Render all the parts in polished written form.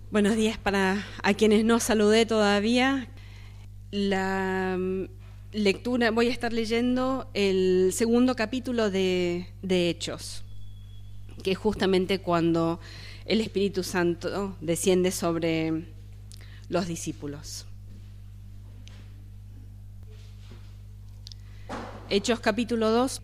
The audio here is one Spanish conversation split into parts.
Buenos días para a quienes no saludé todavía. La lectura, voy a estar leyendo el segundo capítulo de Hechos, que es justamente cuando el Espíritu Santo desciende sobre los discípulos. Hechos capítulo 2.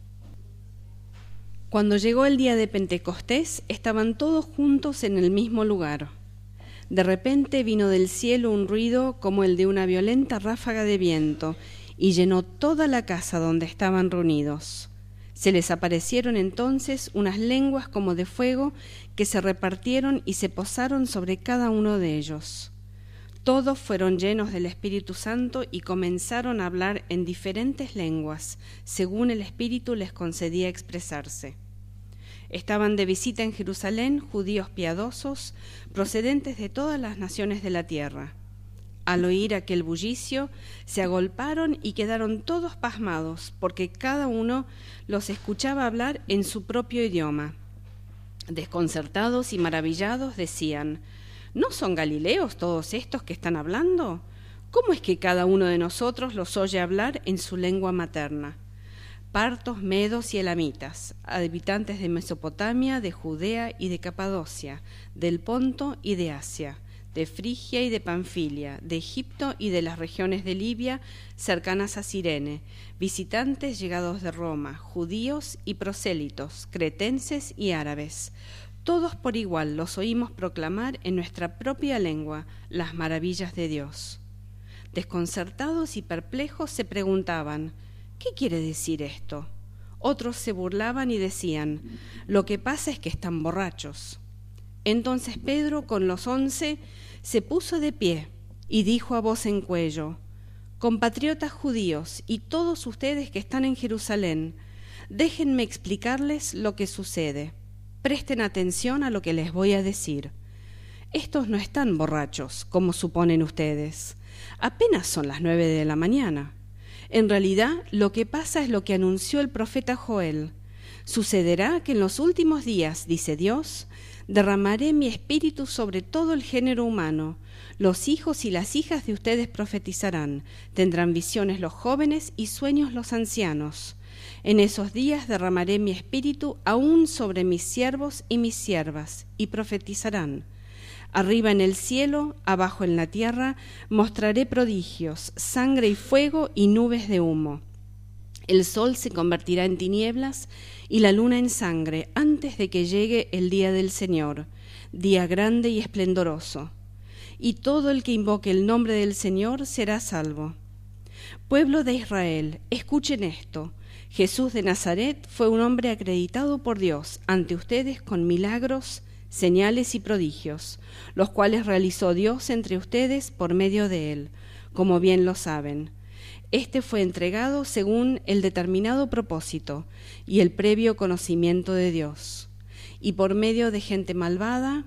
Cuando llegó el día de Pentecostés, estaban todos juntos en el mismo lugar. De repente vino del cielo un ruido como el de una violenta ráfaga de viento y llenó toda la casa donde estaban reunidos. Se les aparecieron entonces unas lenguas como de fuego que se repartieron y se posaron sobre cada uno de ellos. Todos fueron llenos del Espíritu Santo y comenzaron a hablar en diferentes lenguas, según el Espíritu les concedía expresarse. Estaban de visita en Jerusalén judíos piadosos, procedentes de todas las naciones de la tierra. Al oír aquel bullicio, se agolparon y quedaron todos pasmados, porque cada uno los escuchaba hablar en su propio idioma. Desconcertados y maravillados decían: ¿No son galileos todos estos que están hablando? ¿Cómo es que cada uno de nosotros los oye hablar en su lengua materna? Partos, medos y elamitas, habitantes de Mesopotamia, de Judea y de Capadocia, del Ponto y de Asia, de Frigia y de Panfilia, de Egipto y de las regiones de Libia cercanas a Cirene, visitantes llegados de Roma, judíos y prosélitos, cretenses y árabes. Todos por igual los oímos proclamar en nuestra propia lengua las maravillas de Dios. Desconcertados y perplejos se preguntaban: ¿qué quiere decir esto? Otros se burlaban y decían: lo que pasa es que están borrachos. Entonces Pedro con los 11 se puso de pie y dijo a voz en cuello: compatriotas judíos y todos ustedes que están en Jerusalén, déjenme explicarles lo que sucede. Presten atención a lo que les voy a decir. Estos no están borrachos, como suponen ustedes. Apenas son las 9 de la mañana. En realidad, lo que pasa es lo que anunció el profeta Joel. Sucederá que en los últimos días, dice Dios, derramaré mi espíritu sobre todo el género humano. Los hijos y las hijas de ustedes profetizarán, tendrán visiones los jóvenes y sueños los ancianos. En esos días derramaré mi espíritu aún sobre mis siervos y mis siervas, y profetizarán. Arriba en el cielo, abajo en la tierra, mostraré prodigios, sangre y fuego y nubes de humo. El sol se convertirá en tinieblas y la luna en sangre antes de que llegue el día del Señor, día grande y esplendoroso. Y todo el que invoque el nombre del Señor será salvo. Pueblo de Israel, escuchen esto. Jesús de Nazaret fue un hombre acreditado por Dios ante ustedes con milagros, señales y prodigios, los cuales realizó Dios entre ustedes por medio de él, como bien lo saben. Este fue entregado según el determinado propósito y el previo conocimiento de Dios, y por medio de gente malvada.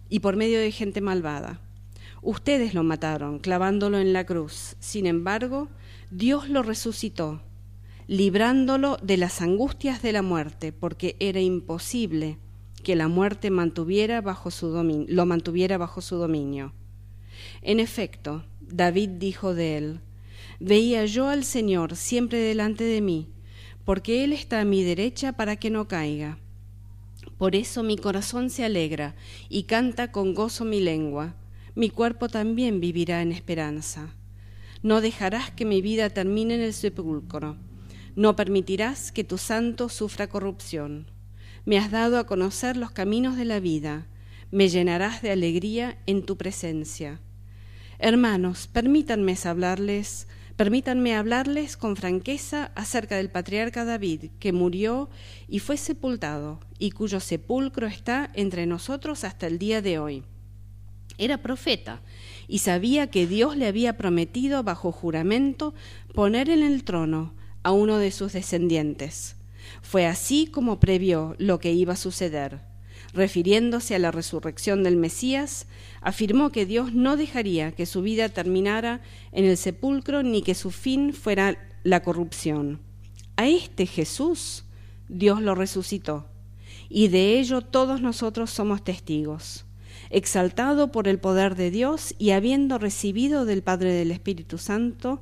Ustedes lo mataron, clavándolo en la cruz. Sin embargo, Dios lo resucitó, librándolo de las angustias de la muerte, porque era imposible que la muerte lo mantuviera bajo su dominio. En efecto, David dijo de él: veía yo al Señor siempre delante de mí, porque Él está a mi derecha para que no caiga. Por eso mi corazón se alegra y canta con gozo mi lengua. Mi cuerpo también vivirá en esperanza. No dejarás que mi vida termine en el sepulcro. No permitirás que tu santo sufra corrupción. Me has dado a conocer los caminos de la vida. Me llenarás de alegría en tu presencia. Hermanos, permítanme hablarles con franqueza acerca del patriarca David, que murió y fue sepultado, y cuyo sepulcro está entre nosotros hasta el día de hoy. Era profeta y sabía que Dios le había prometido bajo juramento poner en el trono a uno de sus descendientes. Fue así como previó lo que iba a suceder. Refiriéndose a la resurrección del Mesías, afirmó que Dios no dejaría que su vida terminara en el sepulcro ni que su fin fuera la corrupción. A este Jesús Dios lo resucitó, y de ello todos nosotros somos testigos. exaltado por el poder de Dios y habiendo recibido del Padre el Espíritu Santo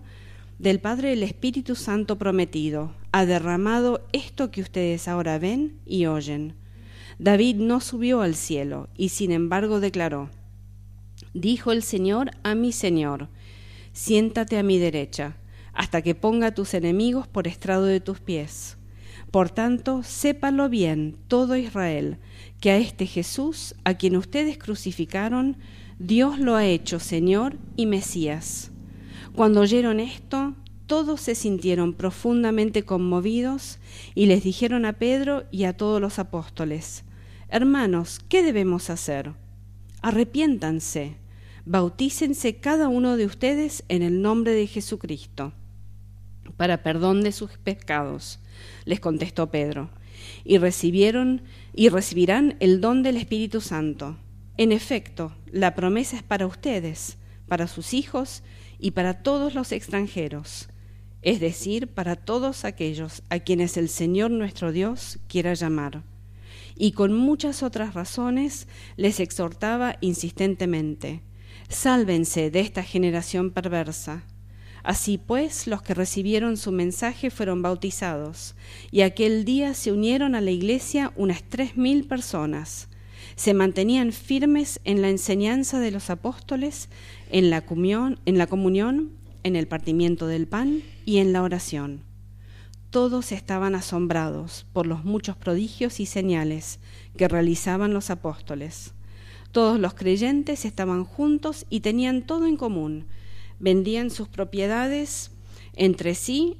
prometido, ha derramado esto que ustedes ahora ven y oyen. David no subió al cielo y sin embargo declaró: dijo el Señor a mi Señor, siéntate a mi derecha, hasta que ponga a tus enemigos por estrado de tus pies. Por tanto, sépalo bien todo Israel, que a este Jesús, a quien ustedes crucificaron, Dios lo ha hecho Señor y Mesías. Cuando oyeron esto, todos se sintieron profundamente conmovidos y les dijeron a Pedro y a todos los apóstoles: hermanos, ¿qué debemos hacer? Arrepiéntanse, bautícense cada uno de ustedes en el nombre de Jesucristo, para perdón de sus pecados, les contestó Pedro, y recibirán el don del Espíritu Santo. En efecto, la promesa es para ustedes, para sus hijos y para todos los extranjeros, es decir, para todos aquellos a quienes el Señor nuestro Dios quiera llamar. Y con muchas otras razones les exhortaba insistentemente: sálvense de esta generación perversa. Así pues, los que recibieron su mensaje fueron bautizados, y aquel día se unieron a la iglesia unas 3.000 personas. Se mantenían firmes en la enseñanza de los apóstoles, en la comunión, en el partimiento del pan y en la oración. Todos estaban asombrados por los muchos prodigios y señales que realizaban los apóstoles. Todos los creyentes estaban juntos y tenían todo en común. Vendían sus propiedades entre sí,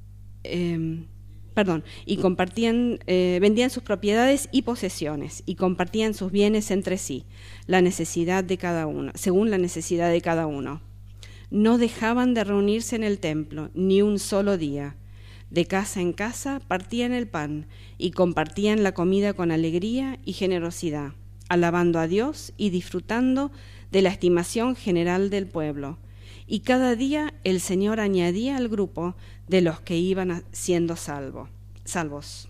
vendían sus propiedades y posesiones y compartían sus bienes entre sí, según la necesidad de cada uno. No dejaban de reunirse en el templo ni un solo día. De casa en casa partían el pan y compartían la comida con alegría y generosidad, alabando a Dios y disfrutando de la estimación general del pueblo. Y cada día el Señor añadía al grupo de los que iban siendo salvos.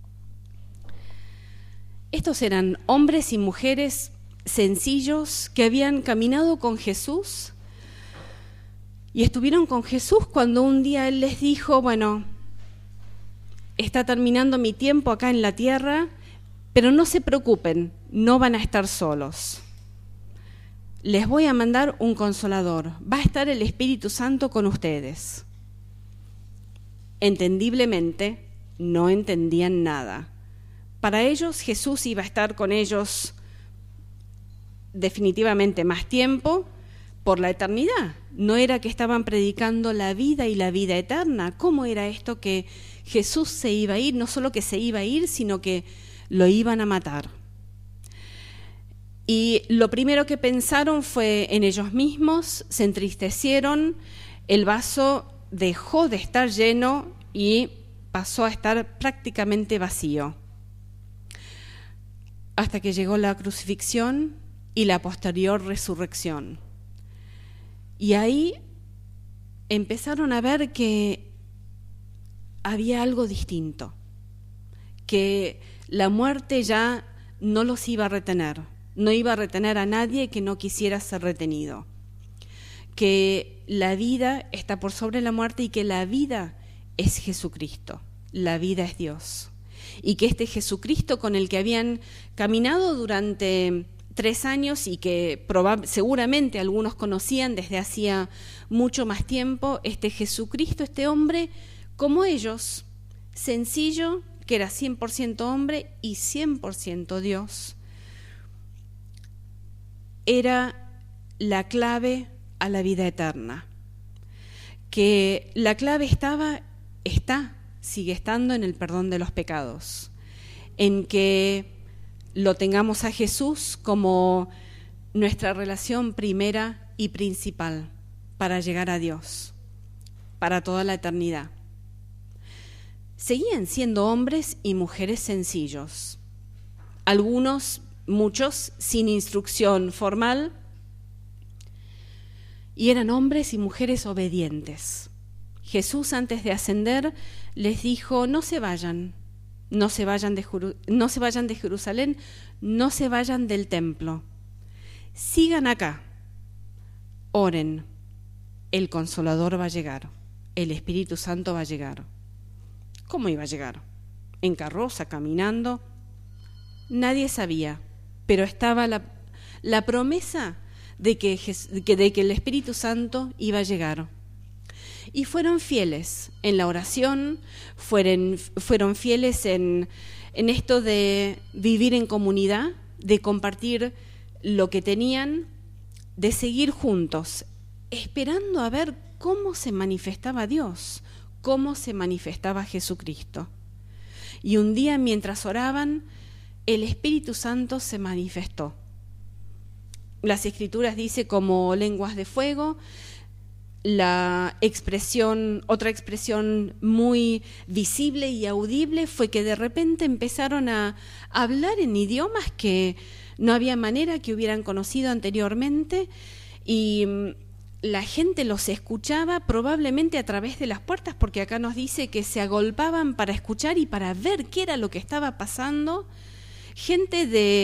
Estos eran hombres y mujeres sencillos que habían caminado con Jesús y estuvieron con Jesús cuando un día Él les dijo: bueno, está terminando mi tiempo acá en la tierra, pero no se preocupen, no van a estar solos. Les voy a mandar un consolador, va a estar el Espíritu Santo con ustedes. Entendiblemente, no entendían nada. Para ellos, Jesús iba a estar con ellos definitivamente más tiempo, por la eternidad. No era que estaban predicando la vida y la vida eterna. ¿Cómo era esto que Jesús se iba a ir? No solo que se iba a ir, sino que lo iban a matar. Y lo primero que pensaron fue en ellos mismos, se entristecieron, el vaso dejó de estar lleno y pasó a estar prácticamente vacío. Hasta que llegó la crucifixión y la posterior resurrección. Y ahí empezaron a ver que había algo distinto, que la muerte ya no los iba a retener. No iba a retener a nadie que no quisiera ser retenido, que la vida está por sobre la muerte y que la vida es Jesucristo, la vida es Dios, y que este Jesucristo con el que habían caminado durante 3 años y que seguramente algunos conocían desde hacía mucho más tiempo, este Jesucristo, este hombre como ellos, sencillo, que era 100% hombre y 100% Dios, era la clave a la vida eterna, que la clave sigue estando en el perdón de los pecados, en que lo tengamos a Jesús como nuestra relación primera y principal para llegar a Dios, para toda la eternidad. Seguían siendo hombres y mujeres sencillos, muchos sin instrucción formal, y eran hombres y mujeres obedientes. Jesús, antes de ascender, les dijo: no se vayan de Jerusalén, no se vayan del templo, sigan acá, oren, el Consolador va a llegar, el Espíritu Santo va a llegar. ¿Cómo iba a llegar? ¿En carroza, caminando? Nadie sabía, pero estaba la promesa de que el Espíritu Santo iba a llegar. Y fueron fieles en la oración, fueron fieles en esto de vivir en comunidad, de compartir lo que tenían, de seguir juntos, esperando a ver cómo se manifestaba Dios, cómo se manifestaba Jesucristo. Y un día, mientras oraban, el Espíritu Santo se manifestó. Las Escrituras dice como lenguas de fuego. Otra expresión muy visible y audible fue que de repente empezaron a hablar en idiomas que no había manera que hubieran conocido anteriormente, y la gente los escuchaba probablemente a través de las puertas, porque acá nos dice que se agolpaban para escuchar y para ver qué era lo que estaba pasando. Gente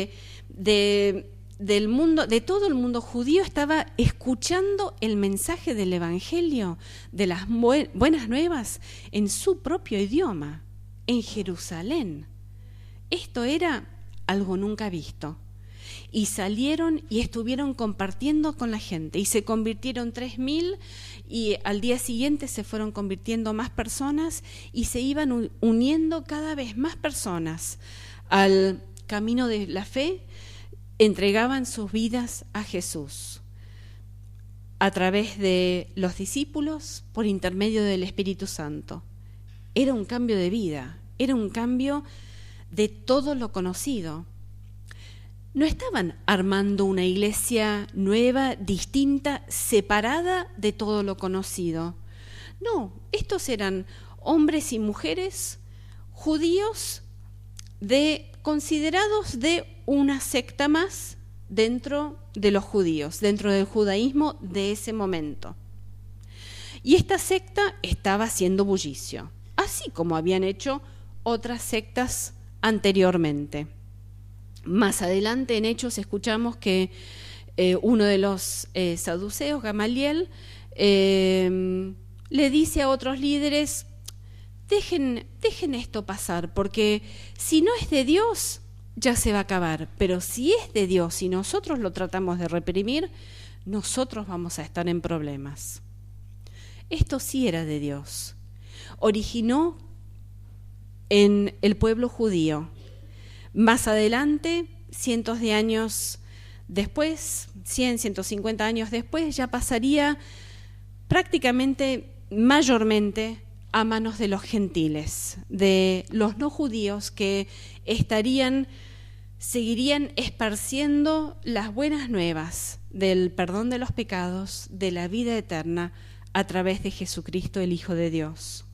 del mundo, de todo el mundo judío, estaba escuchando el mensaje del Evangelio, de las buenas nuevas, en su propio idioma, en Jerusalén. Esto era algo nunca visto. Y salieron y estuvieron compartiendo con la gente, y se convirtieron 3.000, y al día siguiente se fueron convirtiendo más personas, y se iban uniendo cada vez más personas al camino de la fe. Entregaban sus vidas a Jesús a través de los discípulos, por intermedio del Espíritu Santo. Era un cambio de vida, era un cambio de todo lo conocido. No estaban armando una iglesia nueva, distinta, separada de todo lo conocido. No, estos eran hombres y mujeres judíos considerados de una secta más dentro de los judíos, dentro del judaísmo de ese momento. Y esta secta estaba haciendo bullicio, así como habían hecho otras sectas anteriormente. Más adelante en Hechos escuchamos que uno de los saduceos, Gamaliel, le dice a otros líderes: dejen esto pasar, porque si no es de Dios, ya se va a acabar, pero si es de Dios y nosotros lo tratamos de reprimir, nosotros vamos a estar en problemas. Esto sí era de Dios. Originó en el pueblo judío. Más adelante, cientos de años después, 100, 150 años después, ya pasaría prácticamente, mayormente, a manos de los gentiles, de los no judíos, que seguirían esparciendo las buenas nuevas del perdón de los pecados, de la vida eterna, a través de Jesucristo, el Hijo de Dios.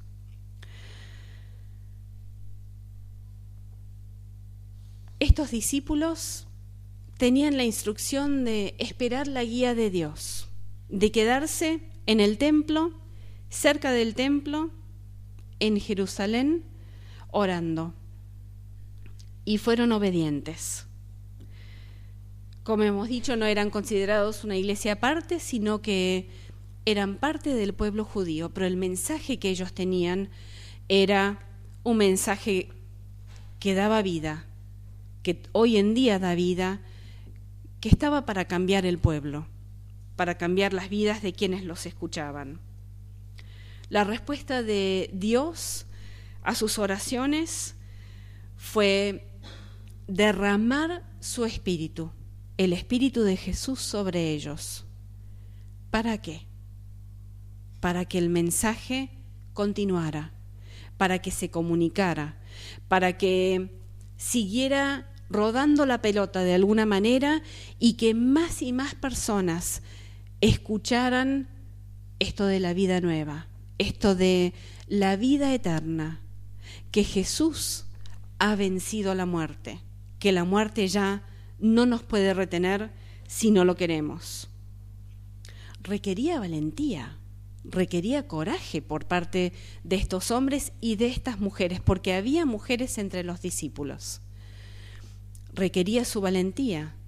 Estos discípulos tenían la instrucción de esperar la guía de Dios, de quedarse en el templo, cerca del templo, en Jerusalén, orando. Y fueron obedientes. Como hemos dicho, no eran considerados una iglesia aparte, sino que eran parte del pueblo judío, pero el mensaje que ellos tenían era un mensaje que daba vida, que hoy en día da vida, que estaba para cambiar el pueblo, para cambiar las vidas de quienes los escuchaban. La respuesta de Dios a sus oraciones fue derramar su espíritu, el espíritu de Jesús sobre ellos. ¿Para qué? Para que el mensaje continuara, para que se comunicara, para que siguiera rodando la pelota de alguna manera, y que más y más personas escucharan esto de la vida nueva, esto de la vida eterna, que Jesús ha vencido la muerte, que la muerte ya no nos puede retener si no lo queremos. Requería valentía, requería coraje por parte de estos hombres y de estas mujeres, porque había mujeres entre los discípulos. Requería su valentía,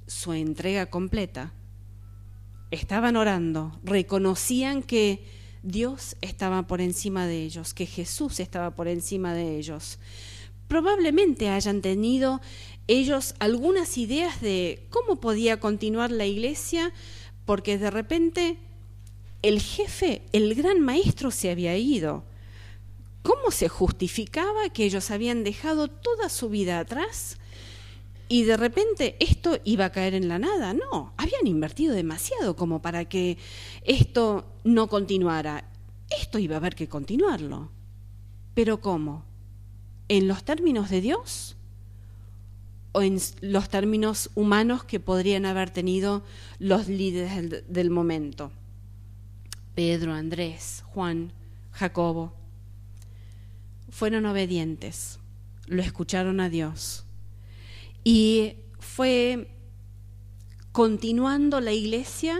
su entrega completa. Estaban orando, reconocían que Dios estaba por encima de ellos, que Jesús estaba por encima de ellos. Probablemente hayan tenido ellos algunas ideas de cómo podía continuar la iglesia, porque de repente el jefe, el gran maestro, se había ido. ¿Cómo se justificaba que ellos habían dejado toda su vida atrás y de repente esto iba a caer en la nada? No, habían invertido demasiado como para que esto no continuara. Esto iba a haber que continuarlo. ¿Pero cómo? ¿En los términos de Dios? ¿O en los términos humanos que podrían haber tenido los líderes del momento? Pedro, Andrés, Juan, Jacobo. Fueron obedientes, lo escucharon a Dios. Y fue continuando la iglesia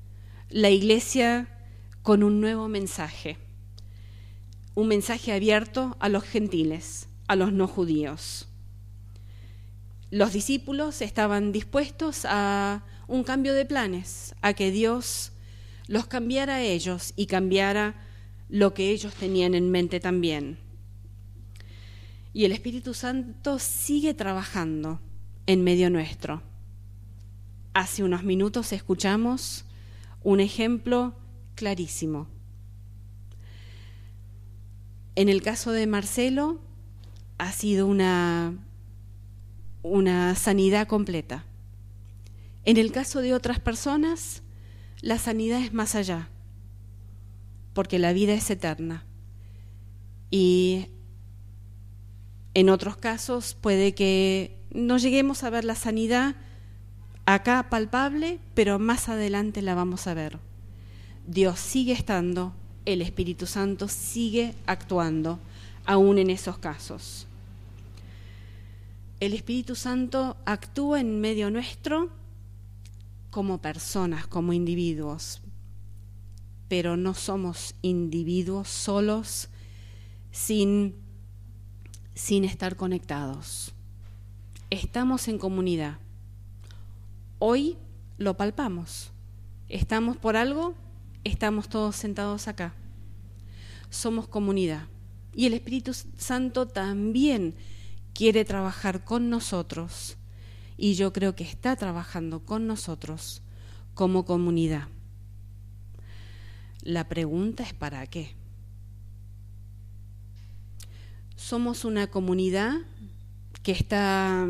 con un nuevo mensaje. Un mensaje abierto a los gentiles, a los no judíos. Los discípulos estaban dispuestos a un cambio de planes, a que Dios los cambiara a ellos y cambiara lo que ellos tenían en mente también. Y el Espíritu Santo sigue trabajando en medio nuestro. Hace unos minutos escuchamos un ejemplo clarísimo. En el caso de Marcelo ha sido una sanidad completa. En el caso de otras personas, la sanidad es más allá, porque la vida es eterna. Y en otros casos puede que no lleguemos a ver la sanidad acá palpable, pero más adelante la vamos a ver. Dios sigue estando, el Espíritu Santo sigue actuando, aún en esos casos. El Espíritu Santo actúa en medio nuestro como personas, como individuos, pero no somos individuos solos sin estar conectados. Estamos en comunidad. Hoy lo palpamos. Estamos por algo, estamos todos sentados acá. Somos comunidad. Y el Espíritu Santo también quiere trabajar con nosotros, y yo creo que está trabajando con nosotros como comunidad. La pregunta es ¿para qué? Somos una comunidad que está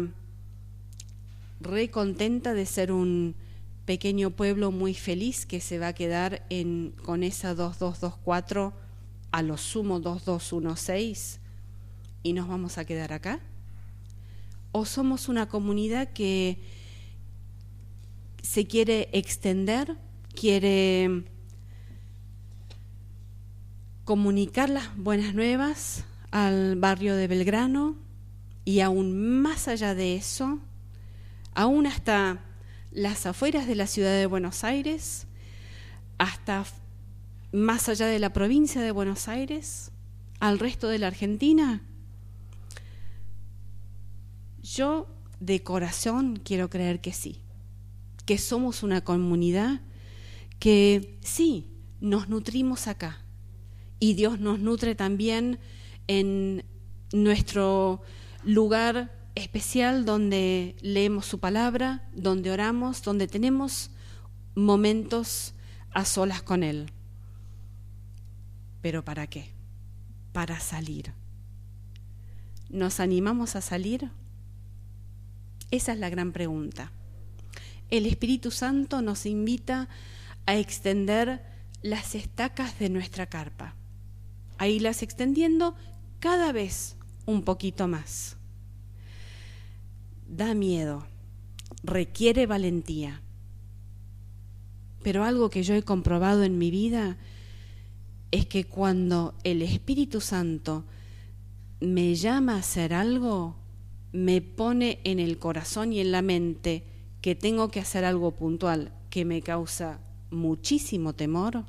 re contenta de ser un pequeño pueblo muy feliz que se va a quedar con esa 2224, a lo sumo 2216, y nos vamos a quedar acá. ¿O somos una comunidad que se quiere extender, quiere comunicar las buenas nuevas al barrio de Belgrano y aún más allá de eso, aún hasta las afueras de la ciudad de Buenos Aires, hasta más allá de la provincia de Buenos Aires, al resto de la Argentina? Yo de corazón quiero creer que sí, que somos una comunidad que sí, nos nutrimos acá y Dios nos nutre también en nuestro lugar especial donde leemos su palabra, donde oramos, donde tenemos momentos a solas con Él. ¿Pero para qué? Para salir. ¿Nos animamos a salir? Esa es la gran pregunta. El Espíritu Santo nos invita a extender las estacas de nuestra carpa, a irlas extendiendo cada vez un poquito más. Da miedo, requiere valentía, pero algo que yo he comprobado en mi vida es que cuando el Espíritu Santo me llama a hacer algo, me pone en el corazón y en la mente que tengo que hacer algo puntual que me causa muchísimo temor,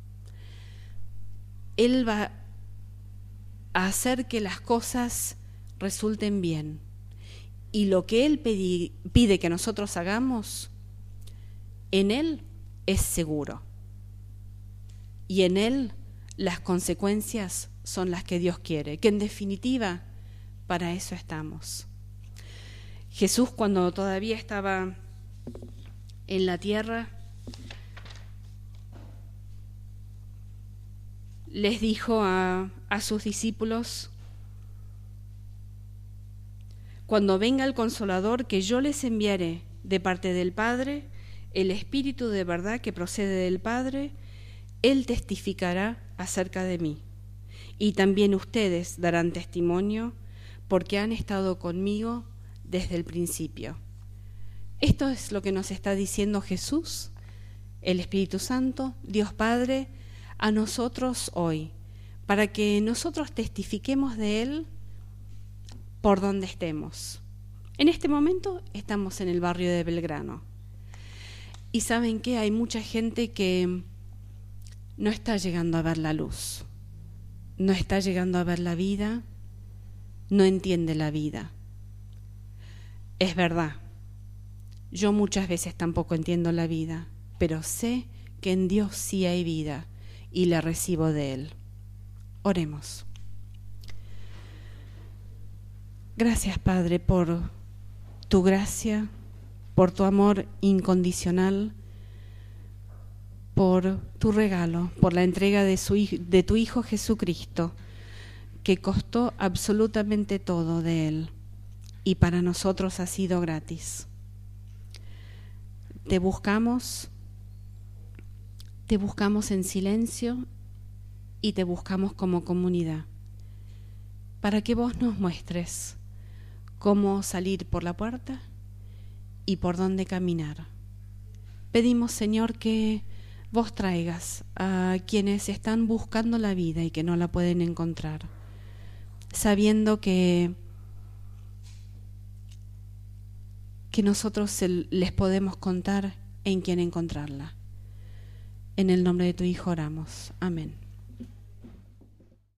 Él va a hacer que las cosas resulten bien. y lo que Él pide que nosotros hagamos, en Él es seguro. Y en Él las consecuencias son las que Dios quiere, que en definitiva para eso estamos. Jesús, cuando todavía estaba en la tierra, les dijo a sus discípulos: cuando venga el Consolador que yo les enviaré de parte del Padre, el Espíritu de verdad que procede del Padre, Él testificará acerca de mí. Y también ustedes darán testimonio porque han estado conmigo desde el principio. Esto es lo que nos está diciendo Jesús, el Espíritu Santo, Dios Padre, a nosotros hoy, para que nosotros testifiquemos de Él por donde estemos. En este momento estamos en el barrio de Belgrano. Y ¿saben qué? Hay mucha gente que no está llegando a ver la luz, no está llegando a ver la vida, no entiende la vida. Es verdad, yo muchas veces tampoco entiendo la vida, pero sé que en Dios sí hay vida y la recibo de Él. Oremos. Gracias, Padre, por tu gracia, por tu amor incondicional, por tu regalo, por la entrega de tu Hijo Jesucristo, que costó absolutamente todo de Él y para nosotros ha sido gratis. Te buscamos en silencio y te buscamos como comunidad, para que vos nos muestres cómo salir por la puerta y por dónde caminar. Pedimos, Señor, que vos traigas a quienes están buscando la vida y que no la pueden encontrar, sabiendo que nosotros les podemos contar en quién encontrarla. En el nombre de tu Hijo oramos. Amén.